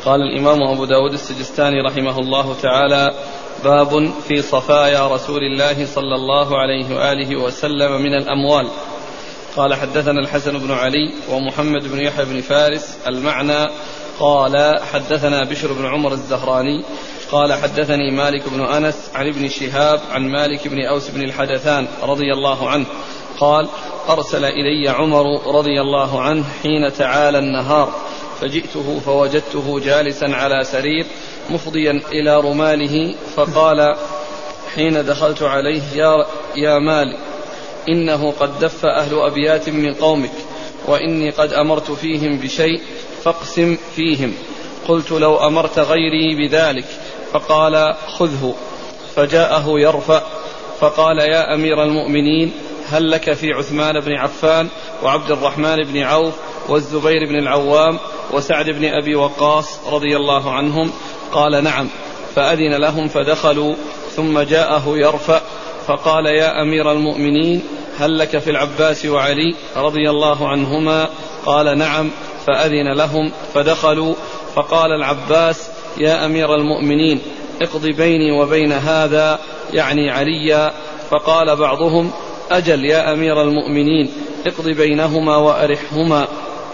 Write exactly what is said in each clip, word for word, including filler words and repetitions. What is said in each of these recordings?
قال الإمام أبو داود السجستاني رحمه الله تعالى: باب في صفايا رسول الله صلى الله عليه وآله وسلم من الأموال. قال: حدثنا الحسن بن علي ومحمد بن يحيى بن فارس المعنى. قال: حدثنا بشر بن عمر الزهراني قال: حدثني مالك بن أنس عن ابن شهاب عن مالك بن أوس بن الحدثان رضي الله عنه قال: أرسل إلي عمر رضي الله عنه حين تعالى النهار، فجئته فوجدته جالسا على سرير مفضيا إلى رماله، فقال حين دخلت عليه: يا, يا مالك، إنه قد دف أهل أبيات من قومك، وإني قد أمرت فيهم بشيء فاقسم فيهم. قلت: لو أمرت غيري بذلك. فقال: خذه. فجاءه يرفع فقال: يا أمير المؤمنين، هل لك في عثمان بن عفان وعبد الرحمن بن عوف والزبير بن العوام وسعد بن أبي وقاص رضي الله عنهم؟ قال: نعم. فأذن لهم فدخلوا، ثم جاءه يرفع فقال: يا أمير المؤمنين، هل لك في العباس وعلي رضي الله عنهما؟ قال: نعم. فأذن لهم فدخلوا، فقال العباس: يا أمير المؤمنين، اقض بيني وبين هذا، يعني عليا. فقال بعضهم: أجل يا أمير المؤمنين، اقض بينهما وأرحهما.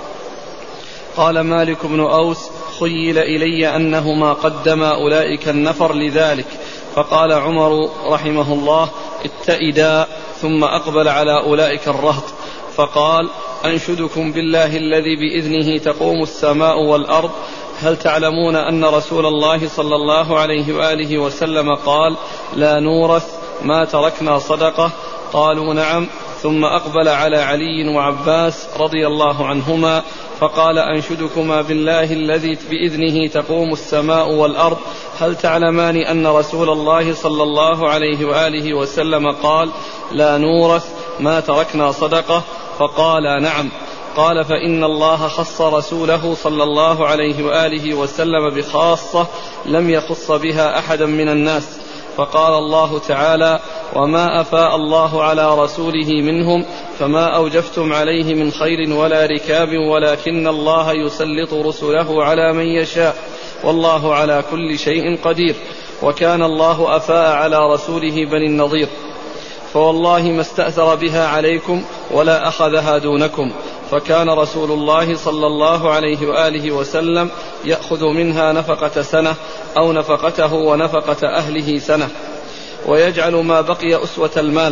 قال مالك بن أوس: خيل إلي أنهما قدما أولئك النفر لذلك. فقال عمر رحمه الله: اتئدا، ثم أقبل على أولئك الرهط فقال: أنشدكم بالله الذي بإذنه تقوم السماء والأرض، هل تعلمون أن رسول الله صلى الله عليه وآله وسلم قال: لا نورث ما تركنا صدقة؟ قالوا: نعم. ثم أقبل على علي وعباس رضي الله عنهما فقال: أنشدكما بالله الذي بإذنه تقوم السماء والأرض، هل تعلمان أن رسول الله صلى الله عليه وآله وسلم قال: لا نورث ما تركنا صدقة؟ فقال: نعم. قال: فإن الله خص رسوله صلى الله عليه وآله وسلم بخاصة لم يخص بها أحدا من الناس. فقال الله تعالى: وما أفاء الله على رسوله منهم فما أوجفتم عليه من خير ولا ركاب، ولكن الله يسلط رسله على من يشاء، والله على كل شيء قدير. وكان الله أفاء على رسوله بني النضير، فوالله ما استأثر بها عليكم ولا أخذها دونكم، فكان رسول الله صلى الله عليه وآله وسلم يأخذ منها نفقة سنة أو نفقته ونفقة أهله سنة، ويجعل ما بقي أسوة المال.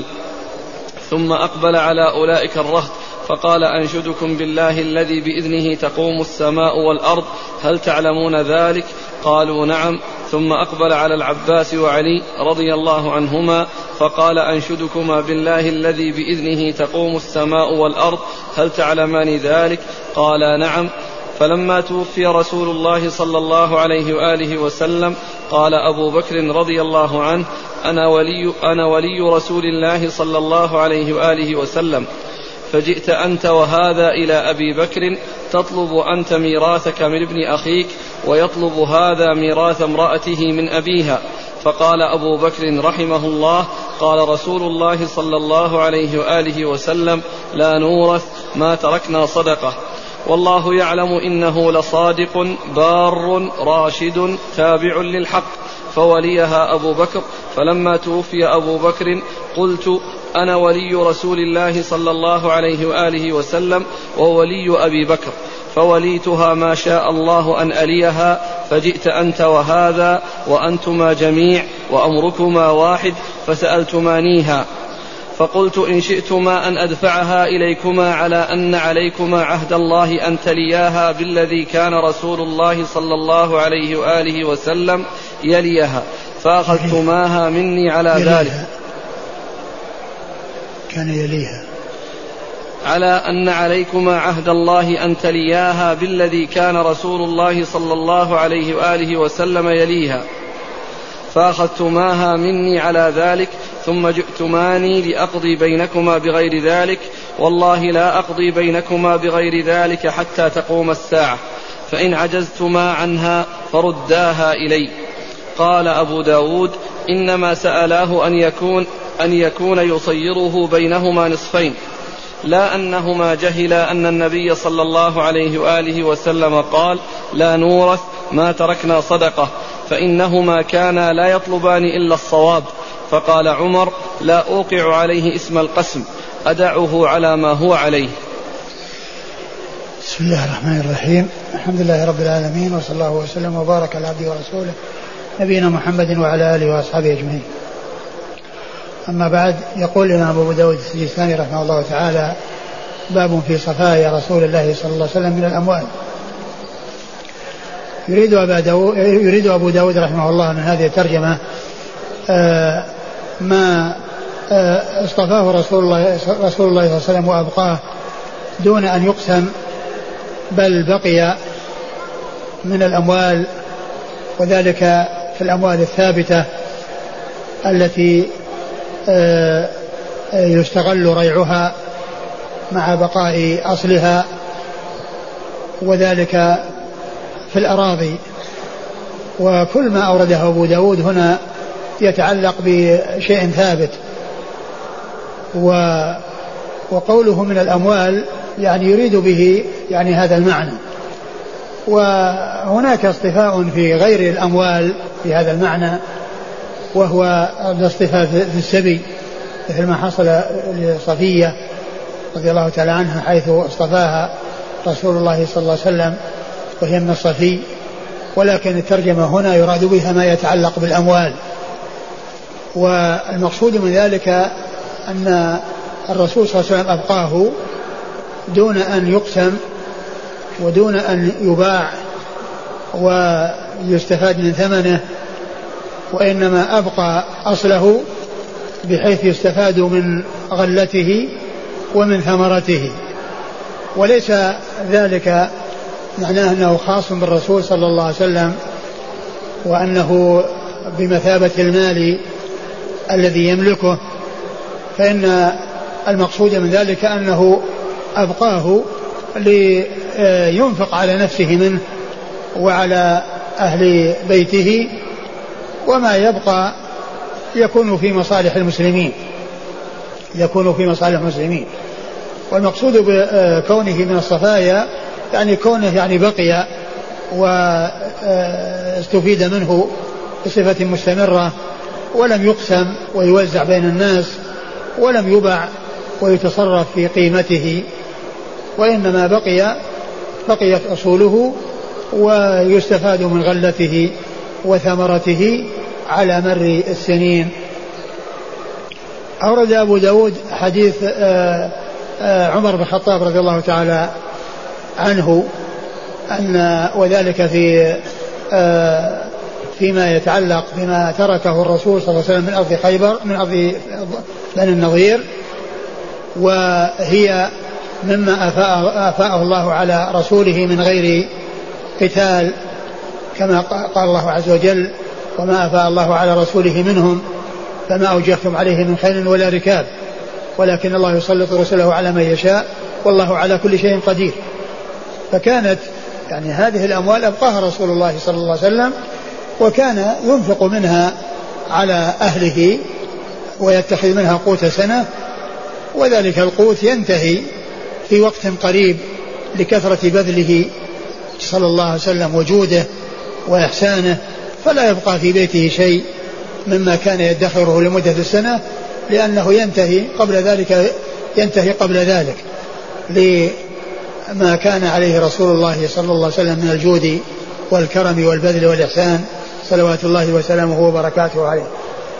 ثم أقبل على أولئك الرهط فقال: أنشدكم بالله الذي بإذنه تقوم السماء والأرض، هل تعلمون ذلك؟ قالوا: نعم. ثم أقبل على العباس وعلي رضي الله عنهما فقال: أنشدكما بالله الذي بإذنه تقوم السماء والأرض، هل تعلمان ذلك؟ قالا: نعم. فلما توفي رسول الله صلى الله عليه وآله وسلم قال أبو بكر رضي الله عنه: أنا ولي, أنا ولي رسول الله صلى الله عليه وآله وسلم، فجئت أنت وهذا إلى أبي بكر تطلب أنت ميراثك من ابن أخيك، ويطلب هذا ميراث امرأته من أبيها. فقال أبو بكر رحمه الله: قال رسول الله صلى الله عليه وآله وسلم: لا نورث ما تركنا صدقة، والله يعلم إنه لصادق بار راشد تابع للحق. فوليها أبو بكر. فلما توفي أبو بكر قلت: أنا ولي رسول الله صلى الله عليه وآله وسلم وولي أبي بكر، فوليتها ما شاء الله أن أليها، فجئت أنت وهذا وأنتما جميع وأمركما واحد فسألتمانيها، فقلت: إن شئتما أن أدفعها إليكما على أن عليكما عهد الله أن تلياها بالذي كان رسول الله صلى الله عليه وآله وسلم يليها، فأخذتماها مني على ذلك. كان يليها على أن عليكما عهد الله أن تلياها بالذي كان رسول الله صلى الله عليه وآله وسلم يليها، فأخذتماها مني على ذلك، ثم جئتماني لأقضي بينكما بغير ذلك، والله لا أقضي بينكما بغير ذلك حتى تقوم الساعة، فإن عجزتما عنها فرداها إلي. قال أبو داود: إنما سألاه أن يكون, أن يكون يصيره بينهما نصفين، لا أنهما جهلا أن النبي صلى الله عليه وآله وسلم قال: لا نورث ما تركنا صدقة فإنهما كانا لا يطلبان إلا الصواب. فقال عمر لا أوقع عليه اسم القسم أدعه على ما هو عليه. بسم الله الرحمن الرحيم. الحمد لله رب العالمين، وصلى الله وسلم وبارك على عبده ورسوله نبينا محمد وعلى آله وأصحابه أجمعين. أما بعد، يقول الإمام أبو داود السجستاني رحمه الله تعالى: باب في صفايا رسول الله صلى الله عليه وسلم من الأموال. يريد, داود يريد أبو داود رحمه الله من هذه الترجمة آه ما آه اصطفاه رسول الله رسول الله صلى الله عليه وسلم وأبقاه دون أن يقسم، بل بقي من الأموال، وذلك في الأموال الثابتة التي آه يستغل ريعها مع بقاء أصلها، وذلك في الأراضي. وكل ما أورده أبو داود هنا يتعلق بشيء ثابت، وقوله من الأموال يعني يريد به يعني هذا المعنى. وهناك اصطفاء في غير الأموال في هذا المعنى، وهو الاصطفاء في السبي، مثل ما حصل لصفية رضي الله تعالى عنها حيث اصطفاها رسول الله صلى الله عليه وسلم وهي من الصفي. ولكن الترجمة هنا يراد بها ما يتعلق بالأموال، والمقصود من ذلك أن الرسول صلى الله عليه وسلم أبقاه دون أن يقسم ودون أن يباع ويستفاد من ثمنه، وإنما أبقى أصله بحيث يستفاد من غلته ومن ثمرته. وليس ذلك معناه أنه خاص بالرسول صلى الله عليه وسلم وأنه بمثابة المال الذي يملكه، فإن المقصود من ذلك أنه أبقاه لينفق على نفسه منه وعلى أهل بيته، وما يبقى يكون في مصالح المسلمين يكون في مصالح المسلمين. والمقصود بكونه من الصفايا يعني كونه يعني بقي واستفيد منه بصفة مستمرة، ولم يقسم ويوزع بين الناس، ولم يباع ويتصرف في قيمته، وإنما بقي بقيت أصوله ويستفاد من غلته وثمرته على مر السنين. أورد أبو داود حديث عمر بن الخطاب رضي الله تعالى عنه أن وذلك في فيما يتعلق بما تركه الرسول صلى الله عليه وسلم من أرض خيبر من أرض بني النضير، وهي مما أفاءه الله على رسوله من غير قتال، كما قال الله عز وجل: وما أفاء الله على رسوله منهم فما أوجفتم عليه من خيل ولا ركاب ولكن الله يسلط رسله على من يشاء والله على كل شيء قدير. فكانت يعني هذه الأموال أبقاها رسول الله صلى الله عليه وسلم، وكان ينفق منها على أهله ويتخذ منها قوت سنة، وذلك القوت ينتهي في وقت قريب لكثرة بذله صلى الله عليه وسلم وجوده وإحسانه، فلا يبقى في بيته شيء مما كان يدخره لمدة السنة، لأنه ينتهي قبل ذلك ينتهي قبل ذلك لما كان عليه رسول الله صلى الله عليه وسلم من الجود والكرم والبذل والإحسان صلوات الله وسلامه وبركاته عليه.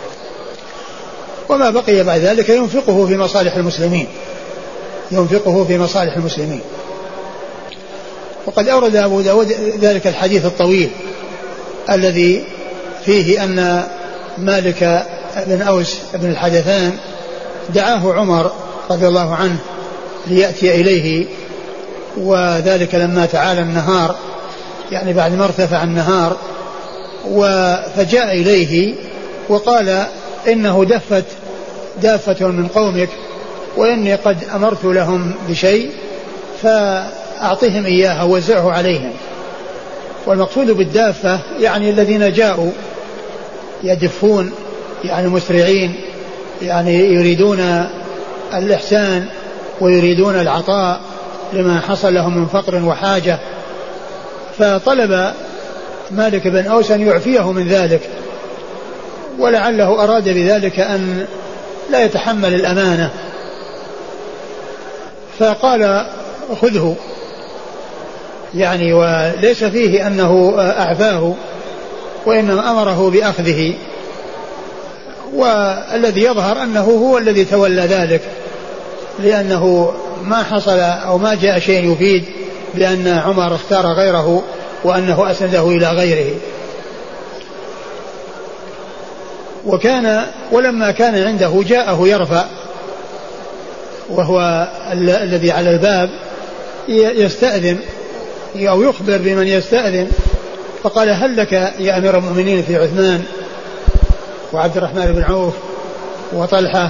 وما بقي بعد ذلك ينفقه في مصالح المسلمين ينفقه في مصالح المسلمين. وقد أورد أبو داود ذلك الحديث الطويل الذي فيه أن مالك بن أوس بن الحدثان دعاه عمر رضي الله عنه ليأتي إليه، وذلك لما تعالى النهار يعني بعد ما ارتفع النهار، فجاء إليه وقال: إنه دفت دافة من قومك وإني قد أمرت لهم بشيء فأعطهم إياها ووزعه عليهم. والمقصود بالدافة يعني الذين جاءوا يدفون يعني مسرعين، يعني يريدون الإحسان ويريدون العطاء لما حصل لهم من فقر وحاجة. فطلب مالك بن أوس أن يعفيه من ذلك، ولعله أراد بذلك أن لا يتحمل الأمانة، فقال خذه يعني، وليس فيه أنه أعفاه وإنما أمره بأخذه، والذي يظهر أنه هو الذي تولى ذلك، لأنه ما حصل أو ما جاء شيء يفيد بأن عمر اختار غيره وأنه أسنده إلى غيره. وكان ولما كان عنده جاءه يرفع وهو ال- الذي على الباب يستأذن أو يخبر بمن يستأذن، فقال هل لك يا أمير المؤمنين في عثمان وعبد الرحمن بن عوف وطلحة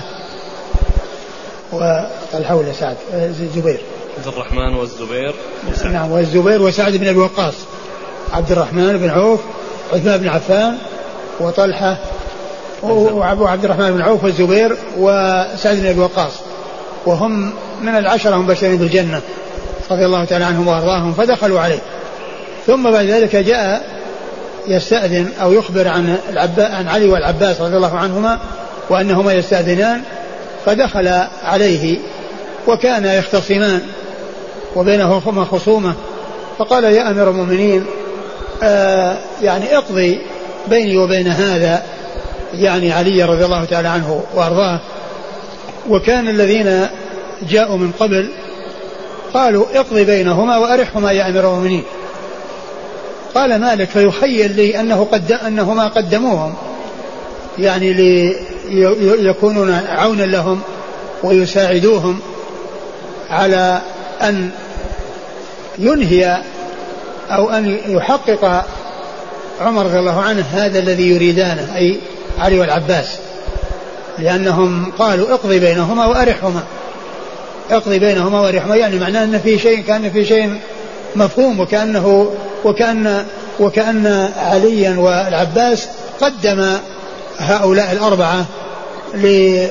وطلحة ولا سعد الزبير عبد الرحمن والزبير وسعد. نعم والزبير وسعد بن أبي وقاص، عبد الرحمن بن عوف عثمان بن عفان وطلحة وعبد الرحمن بن عوف والزبير وسعد بن أبي وقاص، وهم من العشرة هم بشرين بالجنة رضي الله تعالى عنهم وأرضاهم، فدخلوا عليه. ثم بعد ذلك جاء يستأذن أو يخبر عن, عن علي والعباس رضي الله عنهما وأنهما يستأذنان، فدخل عليه وكان يختصمان وبينهما خصومة، فقال يا أمير المؤمنين آه يعني اقضي بيني وبين هذا، يعني علي رضي الله تعالى عنه وأرضاه، وكان الذين جاءوا من قبل قالوا اقضي بينهما وأرحهما يا أمير المؤمنين. قال مالك فيخيل لي أنه قد أنهما قدموهم يعني ليكونون عونا لهم ويساعدوهم على أن ينهي أو أن يحقق عمر رضي الله عنه هذا الذي يريدانه، أي علي والعباس، لأنهم قالوا اقضي بينهما وأرحهما، اقضي بينهما وأرحهما، يعني معناه أن في شيء كان في شيء مفهوم، وكأنه وكأن وكأن عليا والعباس قدم هؤلاء الأربعة لي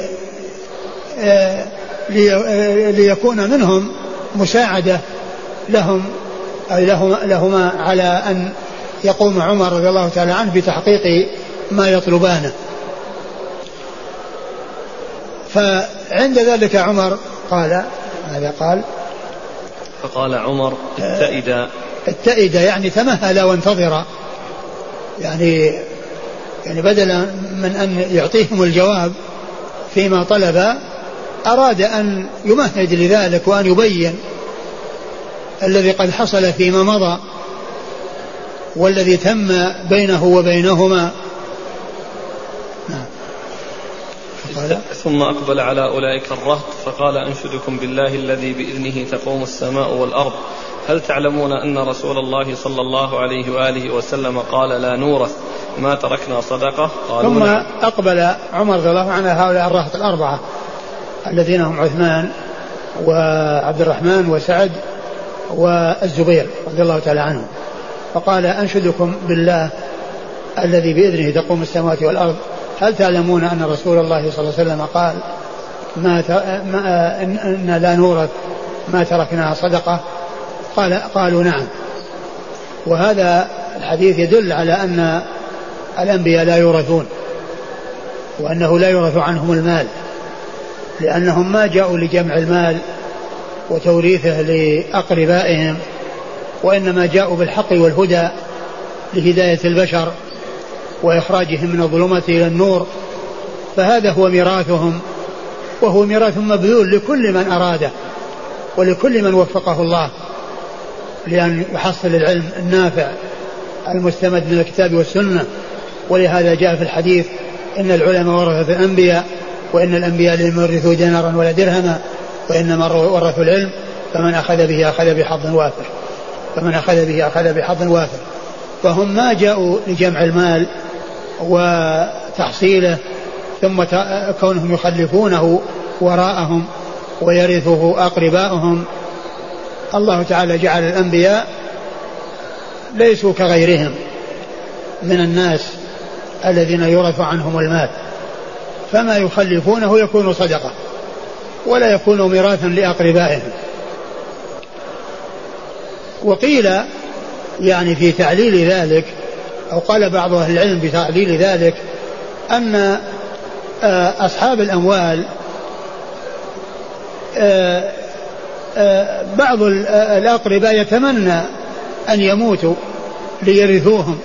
ليكون منهم مساعدة لهم أي لهما على أن يقوم عمر رضي الله تعالى عنه بتحقيق ما يطلبانه. فعند ذلك عمر قال ماذا قال؟ فقال عمر اتئدا اتئدا يعني تمهل وانتظر، يعني يعني بدلا من أن يعطيهم الجواب فيما طلب أراد أن يمهد لذلك وأن يبين الذي قد حصل فيما مضى والذي تم بينه وبينهما. فقال ثم أقبل على أولئك الرهط فقال أنشدكم بالله الذي بإذنه تقوم السماء والأرض، هل تعلمون أن رسول الله صلى الله عليه وآله وسلم قال لا نورث ما تركنا صدقة؟ ثم أقبل عمر رضي الله عنه هؤلاء الرهط الأربعة الذين هم عثمان وعبد الرحمن وسعد والزبير رضي الله تعالى عنهم، فقال أنشدكم بالله الذي بإذنه تقوم السماوات والأرض، هل تعلمون أن رسول الله صلى الله عليه وسلم قال ما, ت... ما إن... إن لا نورث ما تركناها صدقة؟ قال قالوا نعم. وهذا الحديث يدل على أن الأنبياء لا يورثون، وأنه لا يورث عنهم المال، لأنهم ما جاءوا لجمع المال وتوريثه لأقربائهم، وإنما جاءوا بالحق والهدى لهداية البشر وإخراجهم من الظلمات إلى النور، فهذا هو ميراثهم، وهو ميراث مبذول لكل من أراده ولكل من وفقه الله لأن يحصل العلم النافع المستمد من الكتاب والسنة. ولهذا جاء في الحديث إن العلماء ورثة الأنبياء، وإن الأنبياء لم يورثوا دينارا ولا درهما، وإنما ورثوا العلم، فمن أخذ به أخذ بحظ وافر فمن أخذ به أخذ بحظ وافر فهم ما جاءوا لجمع المال وتحصيله ثم كونهم يخلفونه وراءهم ويرثه أقرباؤهم. الله تعالى جعل الأنبياء ليسوا كغيرهم من الناس الذين يورث عنهم المال، فما يخلفونه يكون صدقة ولا يكون ميراثا لأقربائهم. وقيل يعني في تعليل ذلك أو قال بعض أهل العلم بتعليل ذلك أن أصحاب الأموال بعض الأقرباء يتمنى أن يموتوا ليرثوهم،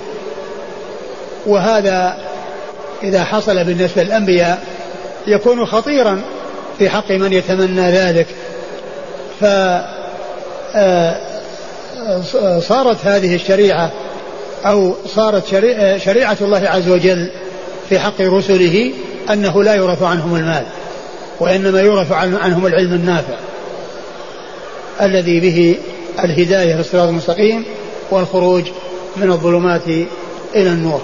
وهذا إذا حصل بالنسبة للأنبياء يكون خطيرا في حق من يتمنى ذلك. فصارت هذه الشريعة أو صارت شريعة الله عز وجل في حق رسله أنه لا يورث عنهم المال، وإنما يورث عنهم العلم النافع الذي به الهداية للصراط المستقيم والخروج من الظلمات إلى النور.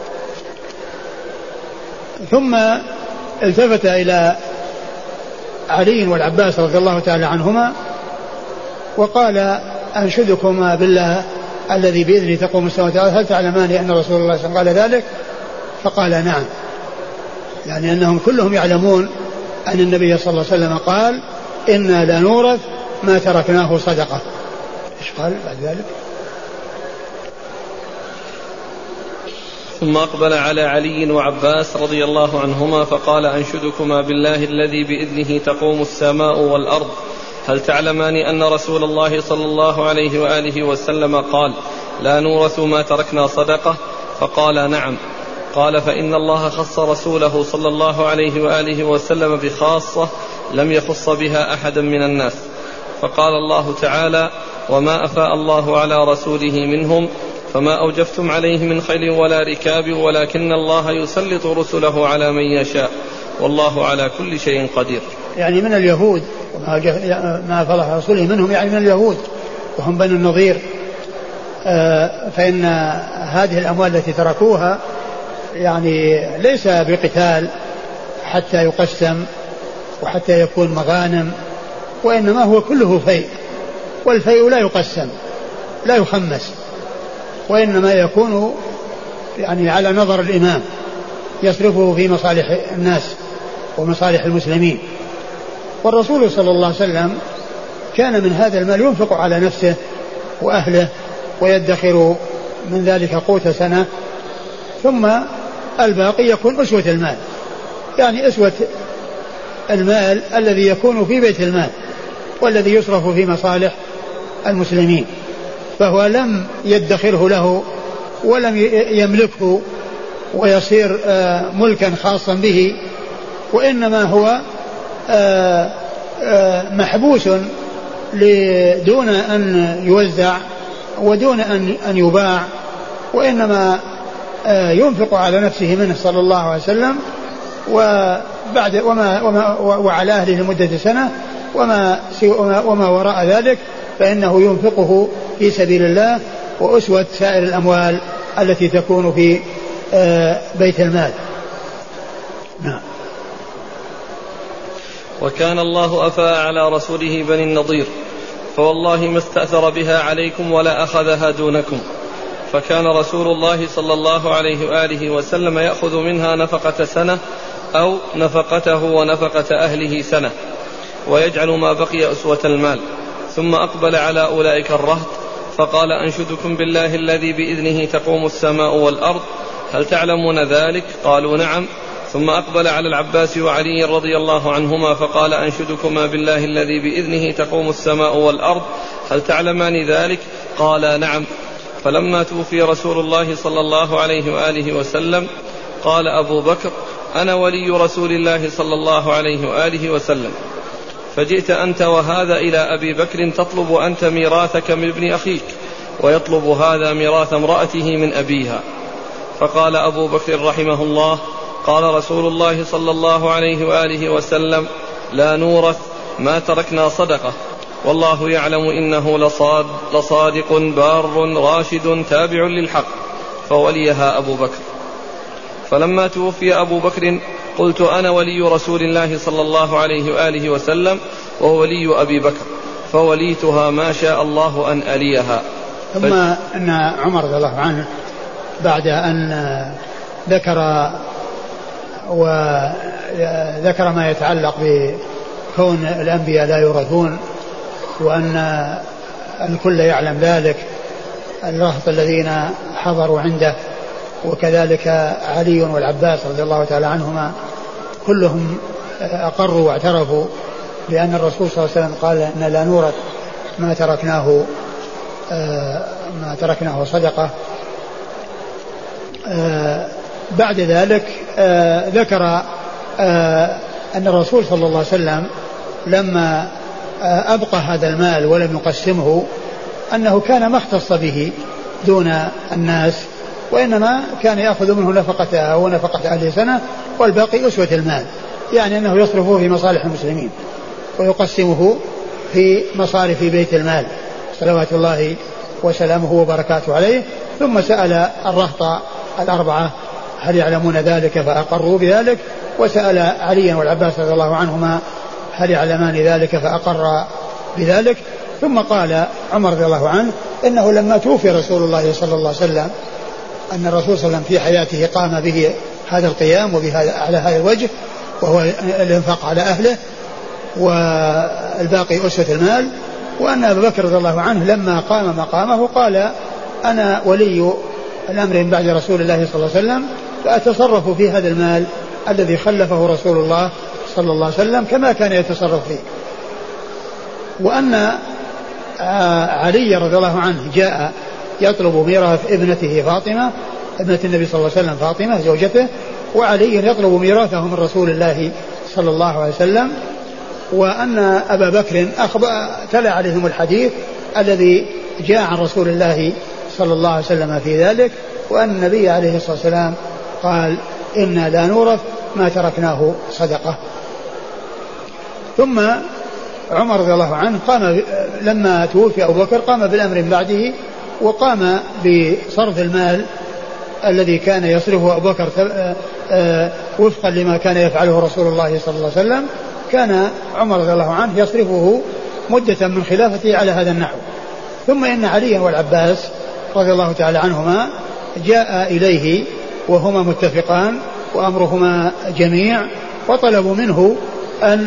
ثم التفت إلى علي والعباس رضي الله تعالى عنهما وقال: أنشدكما بالله الذي بإذنه تقوم السماوات والأرض هل تعلمان أن رسول الله صلى الله عليه وسلم قال ذلك؟ فقال: نعم. يعني أنهم كلهم يعلمون أن النبي صلى الله عليه وسلم قال: إنا لا نورث ما تركناه صدقة. إيش قال بعد ذلك؟ ثم أقبل على علي وعباس رضي الله عنهما فقال: أنشدكما بالله الذي بإذنه تقوم السماء والأرض هل تعلمان أن رسول الله صلى الله عليه وآله وسلم قال: لا نورث ما تركنا صدقة؟ فقال: نعم. قال: فإن الله خص رسوله صلى الله عليه وآله وسلم بخاصة لم يخص بها أحدا من الناس. فقال الله تعالى: وما أفاء الله على رسوله منهم فما أوجفتم عليه من خيل ولا ركاب ولكن الله يسلط رسله على من يشاء والله على كل شيء قدير. يعني من اليهود ما أفاء الله على رسوله منهم، يعني من اليهود وهم بنو النضير. فإن هذه الأموال التي تركوها يعني ليس بقتال حتى يقسم وحتى يكون مغانم، وإنما هو كله فيء، والفيء لا يقسم لا يخمس، وإنما يكون يعني على نظر الإمام يصرفه في مصالح الناس ومصالح المسلمين. والرسول صلى الله عليه وسلم كان من هذا المال ينفق على نفسه وأهله ويدخر من ذلك قوت سنة، ثم الباقي يكون أسوة المال، يعني أسوة المال الذي يكون في بيت المال والذي يصرف في مصالح المسلمين. فهو لم يدخره له ولم يملكه ويصير ملكا خاصا به، وإنما هو محبوس دون أن يوزع ودون أن يباع، وإنما ينفق على نفسه منه صلى الله عليه وسلم وبعد وما وما وعلى أهله لمدة سنة، وما وما وراء ذلك فإنه ينفقه في سبيل الله وأسوة سائر الأموال التي تكون في بيت المال. نعم. وكان الله أفاء على رسوله بني النضير فوالله ما استأثر بها عليكم ولا أخذها دونكم، فكان رسول الله صلى الله عليه وآله وسلم يأخذ منها نفقة سنة أو نفقته ونفقة أهله سنة ويجعل ما بقي أسوة المال. ثم أقبل على أولئك الرهط فقال: أنشدكم بالله الذي بإذنه تقوم السماء والأرض هل تعلمون ذلك؟ قالوا: نعم. ثم أقبل على العباس وعلي رضي الله عنهما فقال: أنشدكما بالله الذي بإذنه تقوم السماء والأرض هل تعلمان ذلك؟ قال: نعم. فلما توفي رسول الله صلى الله عليه وآله وسلم قال أبو بكر: أنا ولي رسول الله صلى الله عليه وآله وسلم، فجئت أنت وهذا إلى أبي بكر تطلب أنت ميراثك من ابن أخيك ويطلب هذا ميراث امرأته من أبيها. فقال أبو بكر رحمه الله: قال رسول الله صلى الله عليه وآله وسلم: لا نورث ما تركنا صدقة، والله يعلم إنه لصاد لصادق بار راشد تابع للحق، فوليها أبو بكر. فلما توفي أبو بكر قلت: أنا ولي رسول الله صلى الله عليه وآله وسلم وولي أبي بكر، فوليتها ما شاء الله أن أليها. ثم أن عمر رضي الله عنه بعد أن ذكر وذكر ما يتعلق بكون الأنبياء لا يورثون وأن الكل يعلم ذلك، الرهط الذين حضروا عنده وكذلك علي والعباس رضي الله تعالى عنهما كلهم أقروا واعترفوا بأن الرسول صلى الله عليه وسلم قال إن لا نورث ما تركناه ما تركناه صدقة. بعد ذلك ذكر أن الرسول صلى الله عليه وسلم لما أبقى هذا المال ولم يقسمه أنه كان ما اختص به دون الناس، وإنما كان يأخذ منه نفقته ونفقة أهل سنة والباقي أسوة المال، يعني أنه يصرفه في مصالح المسلمين ويقسمه في مصارف بيت المال صلوات الله وسلامه وبركاته عليه. ثم سأل الرهط الأربعة هل يعلمون ذلك فأقروا بذلك، وسأل عليا والعباس رضي الله عنهما هل يعلمان ذلك فأقر بذلك. ثم قال عمر رضي الله عنه إنه لما توفي رسول الله صلى الله عليه وسلم أن الرسول صلى الله عليه وسلم في حياته قام به هذا القيام وبهذا على هذا الوجه، وهو الانفاق على أهله والباقي أسوة المال، وأن أبا بكر رضي الله عنه لما قام مقامه قال أنا ولي الأمر من بعد رسول الله صلى الله عليه وسلم فأتصرف في هذا المال الذي خلفه رسول الله صلى الله عليه وسلم كما كان يتصرف فيه. وأن علي رضي الله عنه جاء يطلب ميراث ابنته فاطمة ابنة النبي صلى الله عليه وسلم فاطمة زوجته، وعلي يطلب ميراثه من رسول الله صلى الله عليه وسلم، وأن أبا بكر أخبر تلا عليهم الحديث الذي جاء عن رسول الله صلى الله عليه وسلم في ذلك، وأن النبي عليه الصلاة والسلام قال إنا لا نورث ما تركناه صدقة. ثم عمر رضي الله عنه قام لما توفي أبو بكر قام بالأمر من بعده، وقام بصرف المال الذي كان يصرفه أبو بكر وفقا لما كان يفعله رسول الله صلى الله عليه وسلم. كان عمر رضي الله عنه يصرفه مدة من خلافته على هذا النحو. ثم إن عليا والعباس رضي الله تعالى عنهما جاء إليه وهما متفقان وأمرهما جميع، وطلبوا منه أن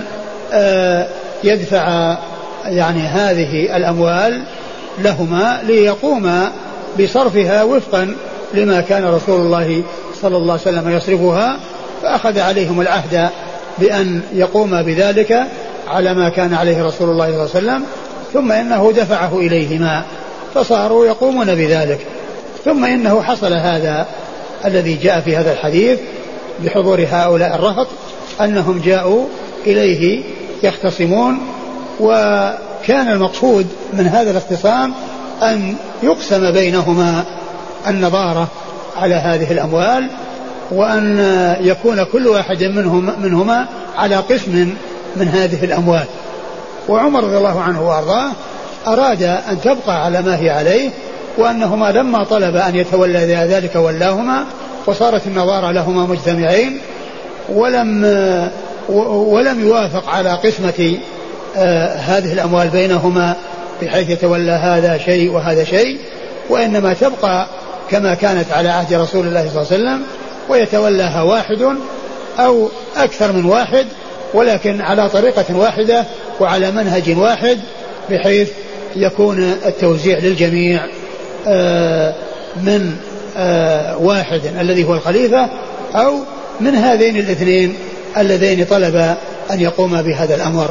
يدفع يعني هذه الأموال لهما ليقوم بصرفها وفقا لما كان رسول الله صلى الله عليه وسلم يصرفها. فأخذ عليهم العهد بأن يقوم بذلك على ما كان عليه رسول الله صلى الله عليه وسلم، ثم إنه دفعه إليهما فصاروا يقومون بذلك. ثم إنه حصل هذا الذي جاء في هذا الحديث بحضور هؤلاء الرهط أنهم جاءوا إليه يختصمون، وكان المقصود من هذا الاختصام أن يقسم بينهما النظارة على هذه الأموال، وأن يكون كل واحد منهم منهما على قسم من هذه الأموال. وعمر رضي الله عنه وأرضاه أراد أن تبقى على ما هي عليه، وأنهما لما طلب أن يتولى ذلك ولاهما، وصارت النظارة لهما مجتمعين، ولم ولم يوافق على قسمة آه هذه الأموال بينهما بحيث يتولى هذا شيء وهذا شيء، وإنما تبقى كما كانت على عهد رسول الله صلى الله عليه وسلم، ويتولاها واحد أو أكثر من واحد، ولكن على طريقة واحدة وعلى منهج واحد، بحيث يكون التوزيع للجميع آه من آه واحد الذي هو الخليفة، أو من هذين الاثنين اللذين طلب أن يقوم بهذا الأمر.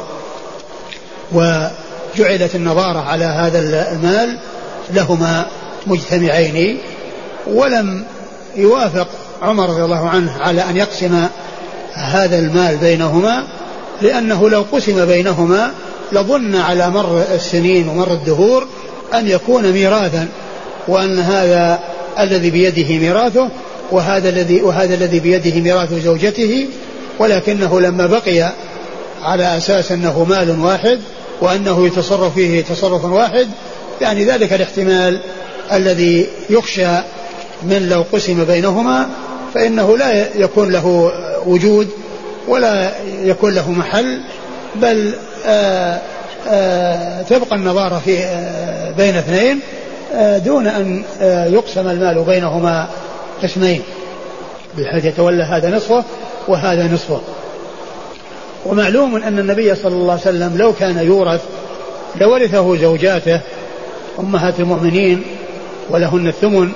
وجعلت النظارة على هذا المال لهما مجتمعين، ولم يوافق عمر رضي الله عنه على أن يقسم هذا المال بينهما، لأنه لو قسم بينهما لظن على مر السنين ومر الدهور أن يكون ميراثا، وأن هذا الذي بيده ميراثه وهذا الذي وهذا الذي بيده ميراث زوجته، ولكنه لما بقي على أساس أنه مال واحد وأنه يتصرف فيه تصرفا واحد، يعني ذلك الاحتمال الذي يخشى من لو قسم بينهما، فإنه لا يكون له وجود ولا يكون له محل، بل آآ آآ تبقى النظارة في بين اثنين دون أن يقسم المال بينهما قسمين، بحيث يتولى هذا نصفه وهذا نصفه. ومعلوم أن النبي صلى الله عليه وسلم لو كان يورث لورثه زوجاته أمهات المؤمنين ولهن الثمن،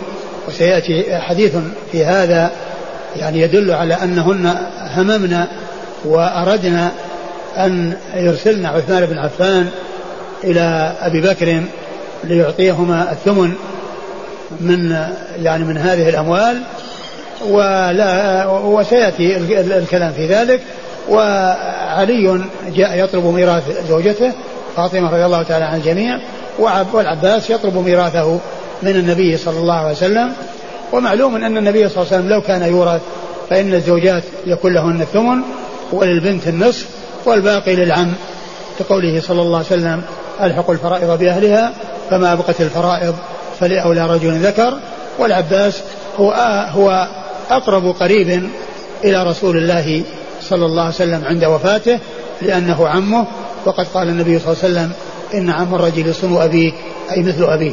وسيأتي حديث في هذا يعني يدل على أنهن هممنا وأردنا أن يرسلنا عثمان بن عفان إلى أبي بكر ليعطيهما الثمن من يعني من هذه الأموال، ولا وسيأتي الكلام في ذلك. وعلي جاء يطلب ميراث زوجته فاطمة رضي الله تعالى عن الجميع، والعباس يطلب ميراثه من النبي صلى الله عليه وسلم. ومعلوم أن النبي صلى الله عليه وسلم لو كان يورث فإن الزوجات يكون لهن الثمن وللبنت النصف والباقي للعم، كقوله صلى الله عليه وسلم ألحقوا الفرائض بأهلها فما أبقت الفرائض فلأولى رجل ذكر. والعباس هو هو أقرب قريب إلى رسول الله صلى الله عليه وسلم عند وفاته لأنه عمه، وقد قال النبي صلى الله عليه وسلم إن عم الرجل صنو أبيه أي مثل أبيه.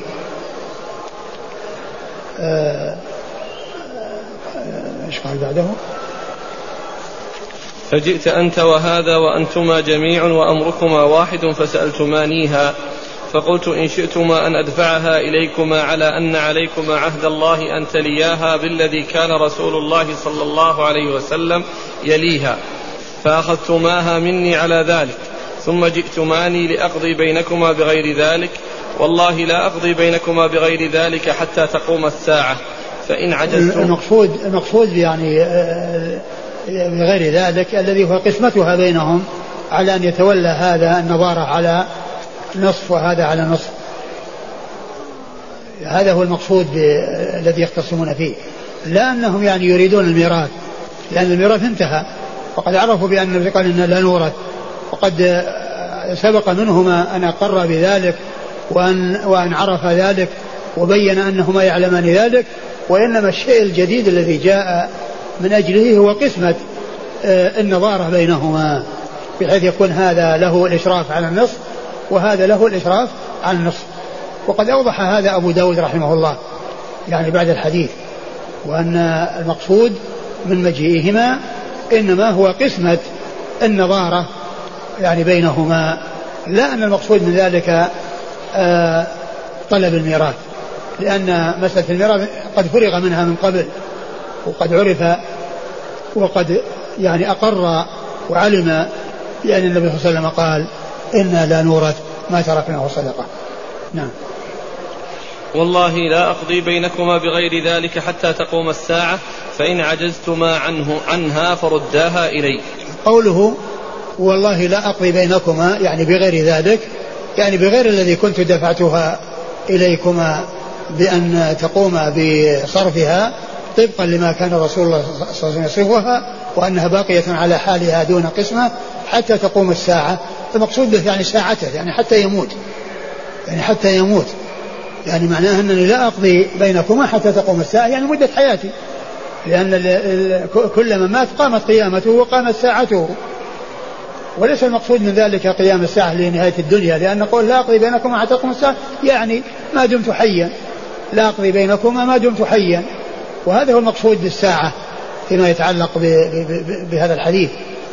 ايش قال بعده؟ فجئت أنت وهذا وأنتما جميع وأمركما واحد فسألتمانيها فقلت إن شئتما أن أدفعها إليكما على أن عليكما عهد الله أن تلياها بالذي كان رسول الله صلى الله عليه وسلم يليها، فأخذتماها مني على ذلك، ثم جئتماني لأقضي بينكما بغير ذلك، والله لا أقضي بينكما بغير ذلك حتى تقوم الساعة، فإن عجزتم. المقصود المقصود يعني بغير ذلك الذي هو قسمتها بينهم على أن يتولى هذا النظارة على نصف وهذا على نصف، هذا هو المقصود الذي يختصمون فيه، لا أنهم يعني يريدون الميراث، لأن الميراث انتهى وقد عرفوا بأن النبي قال إن لا نورث، وقد سبق منهما أن أقر بذلك وأن, وأن عرف ذلك وبين أنهما يعلمان ذلك، وإنما الشيء الجديد الذي جاء من أجله هو قسمة النظارة بينهما، بحيث يكون هذا له الإشراف على النصف وهذا له الإشراف على النصف. وقد أوضح هذا أبو داود رحمه الله يعني بعد الحديث، وأن المقصود من مجيئهما إنما هو قسمة النظارة يعني بينهما، لا أن المقصود من ذلك آه طلب الميراث، لأن مسألة الميراث قد فرغ منها من قبل وقد عرف وقد يعني أقر وعلم، لأن النبي صلى الله عليه وسلم قال إنا لا نورث ما تركناه صدقة. نعم. والله لا أقضي بينكما بغير ذلك حتى تقوم الساعة، فإن عجزتما عنه عنها فرداها إلي. قوله والله لا أقضي بينكما يعني بغير ذلك، يعني بغير الذي كنت دفعتها إليكما بأن تقوم بصرفها طبقا لما كان رسول الله صلى الله عليه وسلم يصرفها، وأنها باقية على حالها دون قسمة حتى تقوم الساعة. المقصود به يعني ساعته، يعني حتى يموت، يعني حتى يموت، يعني معناه أنني لا أقضي بينكما حتى تقوم الساعة يعني مدة حياتي، لأن كل من مات قامت قيامته وقامت ساعته، وليس المقصود من ذلك قيام الساعة لنهاية الدنيا، لأن قول لا أقضي بينكما حتى تقوم الساعة يعني ما دمت حيا، لا أقضي بينكما ما دمت حيا، وهذا هو المقصود بالساعة فيما يتعلق بهذا الحديث،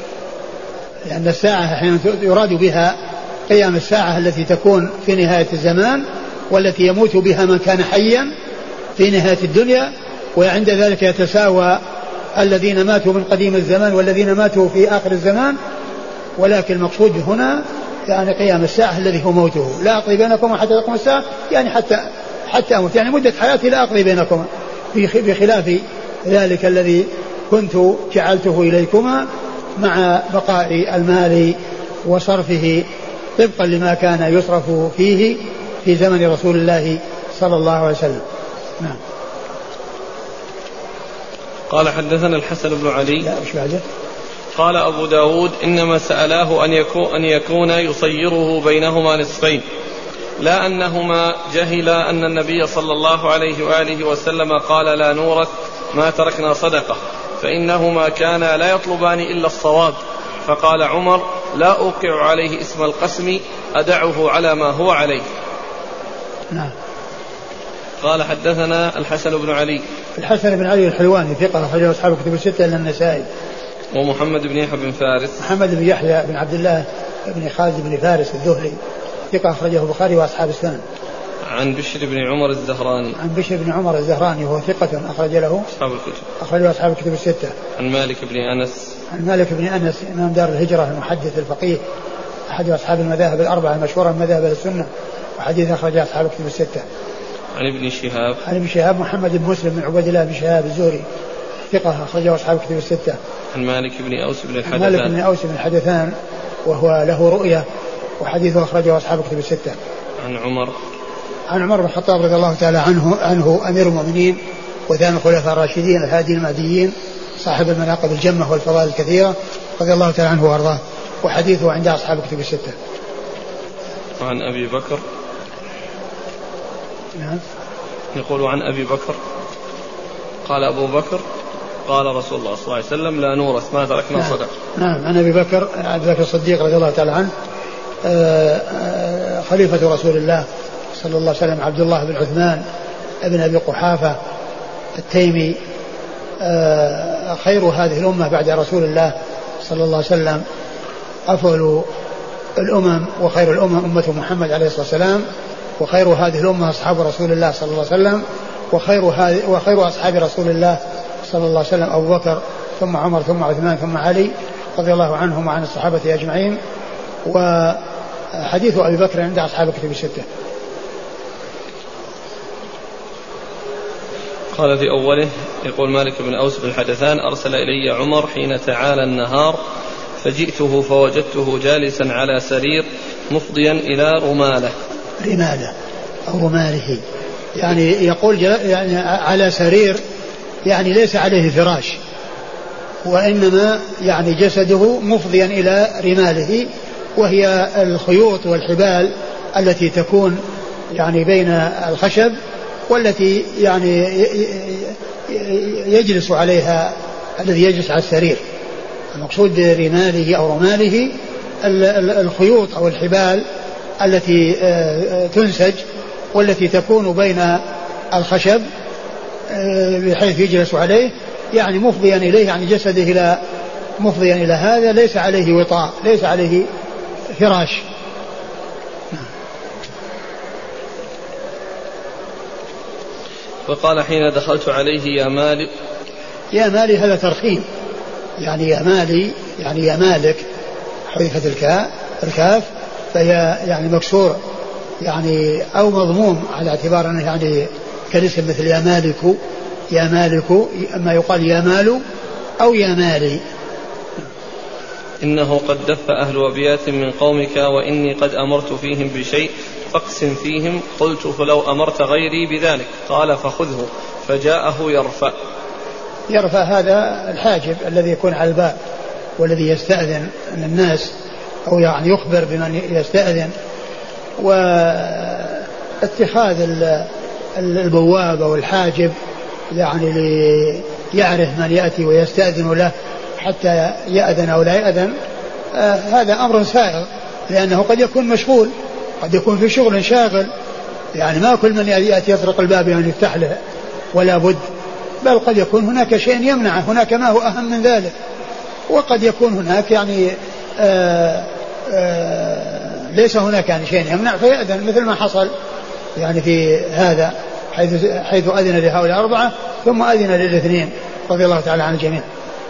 لأن الساعة أحيانا يراد بها قيام الساعة التي تكون في نهاية الزمان والتي يموت بها من كان حيا في نهاية الدنيا، وعند ذلك يتساوى الذين ماتوا من قديم الزمان والذين ماتوا في آخر الزمان، ولكن المقصود هنا يعني قيام الساعة الذي هو موته. لا أقضي بينكم حتى تقوم الساعة يعني حتى حتى أموت، يعني مدة حياتي لا أقضي بينكم، بخلاف ذلك الذي كنت جعلته إليكما مع بقاء المال وصرفه طبقا لما كان يصرف فيه في زمن رسول الله صلى الله عليه وسلم. نعم. قال حدثنا الحسن بن علي. لا مش بعده. قال أبو داود إنما سألاه أن يكون, أن يكون يصيره بينهما نصفين، لا أنهما جهلا أن النبي صلى الله عليه وآله وسلم قال لا نورث ما تركنا صدقة، فإنهما كانا لا يطلبان إلا الصواب، فقال عمر لا أوقع عليه اسم القسم أدعه على ما هو عليه. نعم. قال حدثنا الحسن بن علي. الحسن بن علي الحلواني ثقة أخرجه أصحاب الكتب الستة إلا النسائي. ومحمد بن يحيى بن فارس. محمد بن يحيى بن عبد الله بن خالد بن فارس الذهلي ثقة أخرجه البخاري وأصحاب السنن. عن بشر بن عمر الزهراني. عن بشر بن عمر الزهراني وهو ثقة أخرج له أصحاب الكتب. أخرج له أصحاب الكتب الستة. عن مالك بن أنس. عن مالك بن أنس إمام دار الهجرة المحدث الفقيه أحد أصحاب المذاهب الأربعة المشهورة من مذاهب السنة وحديث أخرج أصحاب الكتب الستة. عن ابن شهاب. عن ابن شهاب محمد بن مسلم بن عبد الله بن شهاب الزهري ثقة أخرجه أصحاب الكتب الستة. عن مالك بن أوس بن الحدثان. مالك بن أوس بن الحدثان وهو له رؤية وحديثه أخرجه أصحاب الكتب الستة. عن عمر. عن عمر بن الخطاب رضي الله تعالى عنه عنه أمير المؤمنين وثاني الخلفاء الراشدين الهادي المهديين صاحب المناقب الجمة والفضائل الكثيرة رضي الله تعالى عنه وأرضاه وحديثه عند أصحاب الكتب الستة. وعن أبي بكر. نعم. يقول عن أبي بكر قال أبو بكر قال رسول الله صلى الله عليه وسلم لا نورث ما تركنا نعم. صدقة. نعم. عن أبي بكر عبد بكر الصديق رضي الله تعالى عنه خليفة رسول الله صلى الله عليه وسلم عبد الله بن عثمان ابن أبي قحافة التيمي خير هذه الأمة بعد رسول الله صلى الله عليه وسلم أفضل الأمم وخير الأمم أمة محمد عليه الصلاة والسلام وخير هذه الأمة أصحاب رسول الله صلى الله عليه وسلم وخير هذه وخير أصحاب رسول الله صلى الله عليه وسلم أبو بكر ثم عمر ثم عثمان ثم علي رضي الله عنهم وعن الصحابة أجمعين. وحديث أبي بكر عند أصحاب الكتب الستة. قال في أوله يقول مالك بن أوس بن الحدثان أرسل إلي عمر حين تعالى النهار فجئته فوجدته جالسا على سرير مفضيا إلى رماله. رماله أو رماله يعني يقول يعني على سرير يعني ليس عليه فراش وإنما يعني جسده مفضيا إلى رماله وهي الخيوط والحبال التي تكون يعني بين الخشب والتي يعني يجلس عليها الذي يجلس على السرير. المقصود برماله أو رماله الخيوط أو الحبال التي تنسج والتي تكون بين الخشب بحيث يجلس عليه يعني مفضيا إليه يعني جسده إلى مفضيا إلى هذا ليس عليه وطاء ليس عليه فراش. وقال حين دخلت عليه يا مالك. يا مالي هذا ترخيم يعني يا مالي يعني يا مالك حذفت الكاء الكاف فهي يعني مكسور يعني أو مضموم على اعتبار أنه يعني كالاسم مثل يا مالك يا مالك أما يقال يا مال أو يا مالي. إنه قد دف أهل أبيات من قومك وإني قد أمرت فيهم بشيء فاقسم فيهم قلت فلو أمرت غيري بذلك قال فخذه فجاءه يرفع. يرفع هذا الحاجب الذي يكون على الباب والذي يستأذن الناس أو يعني يخبر بمن يستأذن. واتخاذ البواب أو الحاجب يعني ليعرف من يأتي ويستأذن له حتى يأذن أو لا يأذن آه هذا أمر سائغ لأنه قد يكون مشغول قد يكون في شغل شاغل يعني ما كل من يأتي يطرق الباب يعني يفتح له ولا بد بل قد يكون هناك شيء يمنعه هناك ما هو أهم من ذلك وقد يكون هناك يعني آه آه ليس هناك يعني شيء يمنع فيأذن مثل ما حصل يعني في هذا حيث, حيث أذن لهؤلاء الأربعة ثم أذن للاثنين رضي الله تعالى عن الجميع.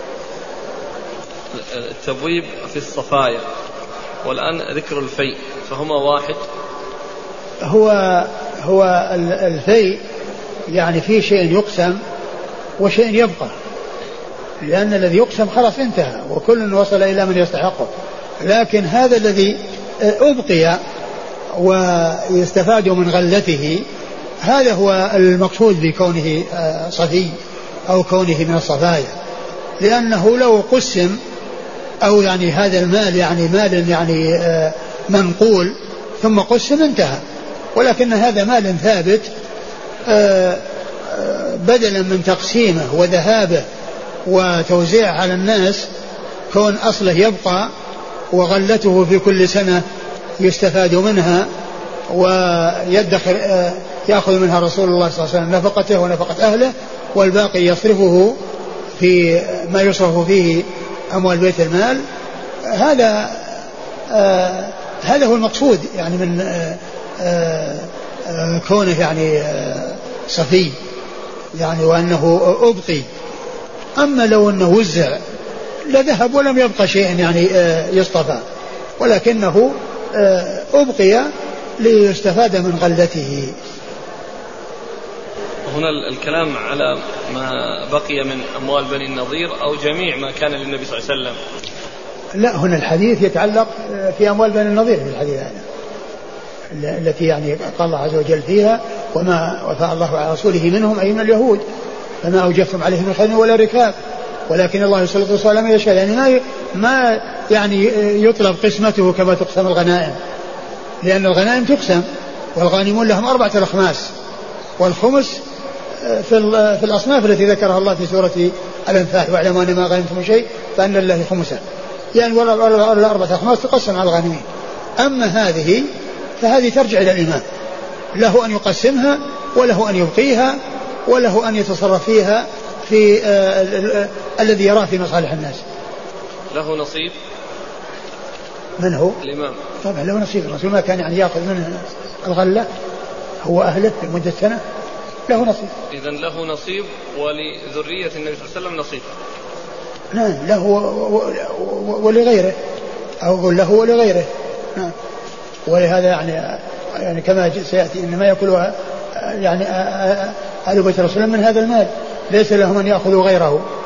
التبويب في الصفايا والآن ذكر الفيء فهما واحد. هو هو الفيء يعني في شيء يقسم وشيء يبقى لأن الذي يقسم خلاص انتهى وكل وصل إلى من يستحقه لكن هذا الذي أبقي ويستفاد من غلته هذا هو المقصود بكونه صفي أو كونه من الصفايا لأنه لو قسم أو يعني هذا المال يعني مال يعني منقول ثم قسم انتهى ولكن هذا مال ثابت بدلا من تقسيمه وذهابه وتوزيعه على الناس كون أصله يبقى وغلته في كل سنة يستفاد منها ويدخر يأخذ منها رسول الله صلى الله عليه وسلم نفقته ونفقة أهله والباقي يصرفه في ما يصرف فيه أموال بيت المال هذا آه هذا هو المقصود يعني من آه آه كونه يعني صفي يعني وأنه أبقي. أما لو أنه وزع لذهب ولم يبقى شيء يعني يصطفى، ولكنه أبقي ليستفاد من غلته. هنا الكلام على ما بقي من أموال بني النضير أو جميع ما كان للنبي صلى الله عليه وسلم؟ لا، هنا الحديث يتعلق في أموال بني النضير في الحديث هذا التي يعني قال الله عز وجل فيها وما وفاء الله على رسوله منهم أي من اليهود فما أوجفتم عليه من خيل ولا ركاب ولكن الله يسلط رسوله من يشاء، يعني ما ما يعني يطلب قسمته كما تقسم الغنائم، لأن الغنائم تقسم والغانمون لهم أربعة الأخماس والخمس في في الأصناف التي ذكرها الله في سورة الأنفال واعلموا أن ما غنمتم شيء فأن لله خمسه، يعني والأربعة أخماس تقسم على الغانمين. أما هذه فهذه ترجع إلى الإمام، له أن يقسمها وله أن يبقيها وله أن يتصرف فيها في الذي يراه في مصالح الناس. له نصيب؟ من هو؟ الإمام طبعا له نصيب، الرسول ما كان يعني يأخذ منه الغلة هو أهله لمدة سنة، له نصيب. إذن له نصيب ولذرية النبي صلى الله عليه وسلم نصيب؟ نعم له ولغيره أو له ولغيره. نعم. ولهذا يعني يعني كما سيأتي إنما يأكلها يعني آل بيت الرسول من هذا المال، ليس لهم أن يأخذوا غيره.